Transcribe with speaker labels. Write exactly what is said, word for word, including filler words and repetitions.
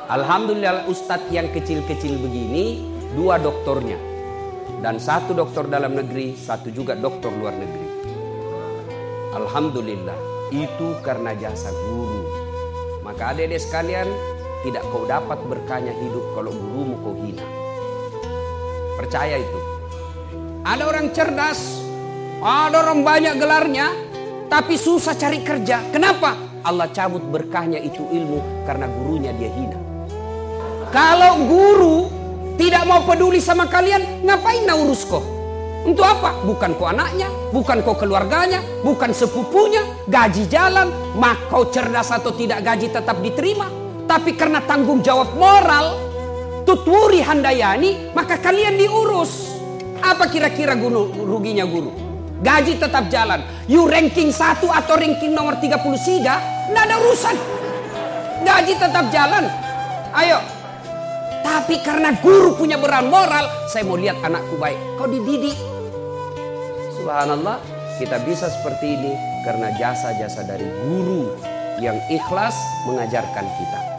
Speaker 1: Alhamdulillah ustadz yang kecil-kecil begini, dua doktornya. Dan satu doktor dalam negeri, satu juga doktor luar negeri. Alhamdulillah, itu karena jasa guru. Maka adik-adik sekalian, tidak kau dapat berkahnya hidup kalau gurumu kau hina. Percaya itu. Ada orang cerdas, ada orang banyak gelarnya, tapi susah cari kerja. Kenapa? Allah cabut berkahnya itu ilmu karena gurunya dia hina. Kalau guru tidak mau peduli sama kalian, ngapain nak urus kau? Untuk apa? Bukan kau anaknya, bukan kau keluarganya, bukan sepupunya, gaji jalan, mak kau cerdas atau tidak gaji tetap diterima. Tapi karena tanggung jawab moral, tuturi handayani, maka kalian diurus. Apa kira-kira guru, ruginya guru? Gaji tetap jalan. You ranking satu atau ranking nomor tiga puluh tiga, nggak ada urusan. Gaji tetap jalan. Ayo. Tapi karena guru punya beran moral, saya mau lihat anakku baik. Kau dididik. Subhanallah, kita bisa seperti ini karena jasa-jasa dari guru yang ikhlas mengajarkan kita.